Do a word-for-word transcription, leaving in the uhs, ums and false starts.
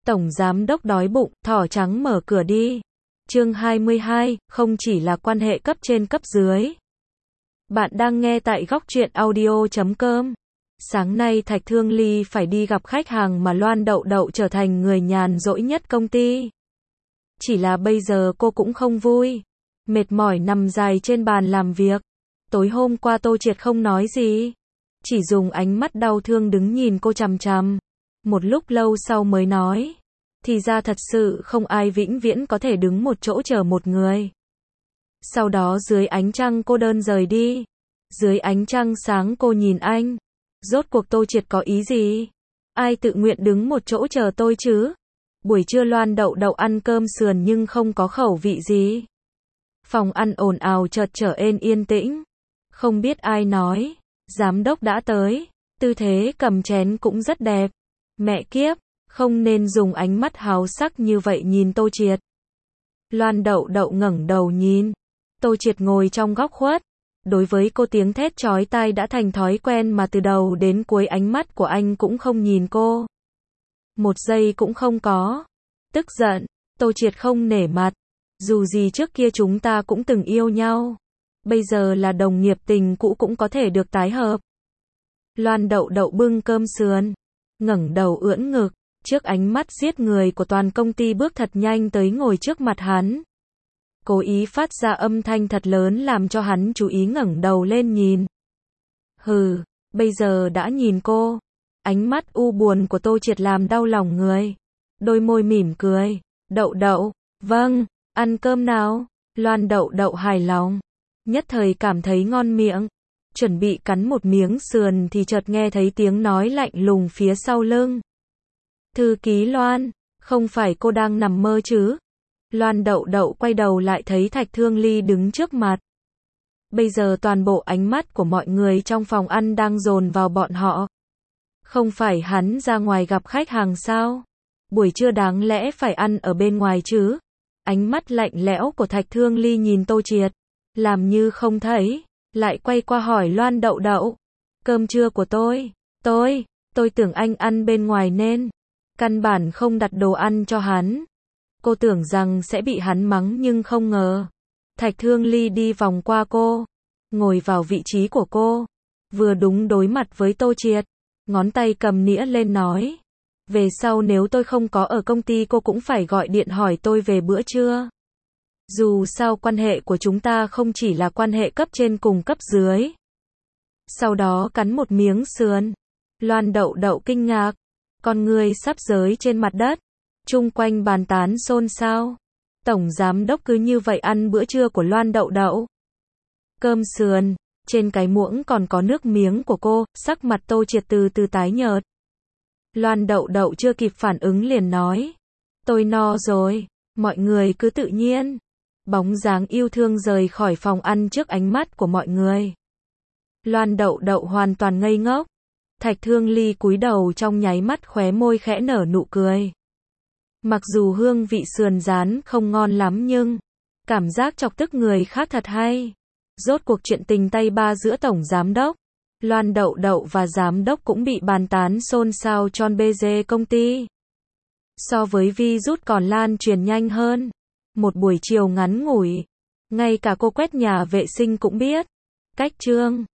Tổng giám đốc đói bụng, thỏ trắng mở cửa đi. Chương hai mươi hai, không chỉ là quan hệ cấp trên cấp dưới. Bạn đang nghe tại góc truyện audio chấm com. Sáng nay Thạch Thương Ly phải đi gặp khách hàng mà Loan Đậu Đậu trở thành người nhàn rỗi nhất công ty. Chỉ là bây giờ cô cũng không vui. Mệt mỏi nằm dài trên bàn làm việc. Tối hôm qua Tô Triệt không nói gì. Chỉ dùng ánh mắt đau thương đứng nhìn cô chằm chằm. Một lúc lâu sau mới nói. Thì ra thật sự không ai vĩnh viễn có thể đứng một chỗ chờ một người. Sau đó dưới ánh trăng cô đơn rời đi. Dưới ánh trăng sáng cô nhìn anh. Rốt cuộc Tô Triệt có ý gì? Ai tự nguyện đứng một chỗ chờ tôi chứ? Buổi trưa Loan Đậu Đậu ăn cơm sườn nhưng không có khẩu vị gì. Phòng ăn ồn ào chợt trở nên yên tĩnh. Không biết ai nói. Giám đốc đã tới. Tư thế cầm chén cũng rất đẹp. Mẹ kiếp, không nên dùng ánh mắt háo sắc như vậy nhìn Tô Triệt. Loan Đậu Đậu ngẩng đầu nhìn. Tô Triệt ngồi trong góc khuất. Đối với cô tiếng thét chói tai đã thành thói quen mà từ đầu đến cuối ánh mắt của anh cũng không nhìn cô. Một giây cũng không có. Tức giận, Tô Triệt không nể mặt. Dù gì trước kia chúng ta cũng từng yêu nhau. Bây giờ là đồng nghiệp tình cũ cũng có thể được tái hợp. Loan Đậu Đậu bưng cơm sườn. Ngẩng đầu ưỡn ngực. Trước ánh mắt giết người của toàn công ty bước thật nhanh tới ngồi trước mặt hắn. Cố ý phát ra âm thanh thật lớn làm cho hắn chú ý ngẩng đầu lên nhìn. Hừ, bây giờ đã nhìn cô. Ánh mắt u buồn của Tô Triệt làm đau lòng người. Đôi môi mỉm cười. Đậu Đậu, vâng, ăn cơm nào? Loan Đậu Đậu hài lòng. Nhất thời cảm thấy ngon miệng. Chuẩn bị cắn một miếng sườn thì chợt nghe thấy tiếng nói lạnh lùng phía sau lưng. Thư ký Loan, không phải cô đang nằm mơ chứ? Loan Đậu Đậu quay đầu lại thấy Thạch Thương Ly đứng trước mặt. Bây giờ toàn bộ ánh mắt của mọi người trong phòng ăn đang dồn vào bọn họ. Không phải hắn ra ngoài gặp khách hàng sao? Buổi trưa đáng lẽ phải ăn ở bên ngoài chứ? Ánh mắt lạnh lẽo của Thạch Thương Ly nhìn Tô Triệt. Làm như không thấy. Lại quay qua hỏi Loan Đậu Đậu. Cơm trưa của tôi. Tôi, tôi tưởng anh ăn bên ngoài nên. Căn bản không đặt đồ ăn cho hắn. Cô tưởng rằng sẽ bị hắn mắng nhưng không ngờ. Thạch Thương Ly đi vòng qua cô. Ngồi vào vị trí của cô. Vừa đúng đối mặt với Tô Triệt. Ngón tay cầm nĩa lên nói. Về sau nếu tôi không có ở công ty cô cũng phải gọi điện hỏi tôi về bữa trưa. Dù sao quan hệ của chúng ta không chỉ là quan hệ cấp trên cùng cấp dưới. Sau đó cắn một miếng sườn. Loan Đậu Đậu kinh ngạc. Con người sắp rơi trên mặt đất. Chung quanh bàn tán xôn xao. Tổng giám đốc cứ như vậy ăn bữa trưa của Loan Đậu Đậu. Cơm sườn. Trên cái muỗng còn có nước miếng của cô. Sắc mặt Tô Triệt từ từ tái nhợt. Loan Đậu Đậu chưa kịp phản ứng liền nói. Tôi no rồi. Mọi người cứ tự nhiên. Bóng dáng yêu thương rời khỏi phòng ăn trước ánh mắt của mọi người. Loan Đậu Đậu hoàn toàn ngây ngốc. Thạch Thương Ly cúi đầu trong nháy mắt khóe môi khẽ nở nụ cười. Mặc dù hương vị sườn rán không ngon lắm nhưng cảm giác chọc tức người khác thật hay. Rốt cuộc chuyện tình tay ba giữa tổng giám đốc, Loan Đậu Đậu và giám đốc cũng bị bàn tán xôn xao tròn bê dê công ty. So với virus còn lan truyền nhanh hơn. Một buổi chiều ngắn ngủi, ngay cả cô quét nhà vệ sinh cũng biết. Cách chương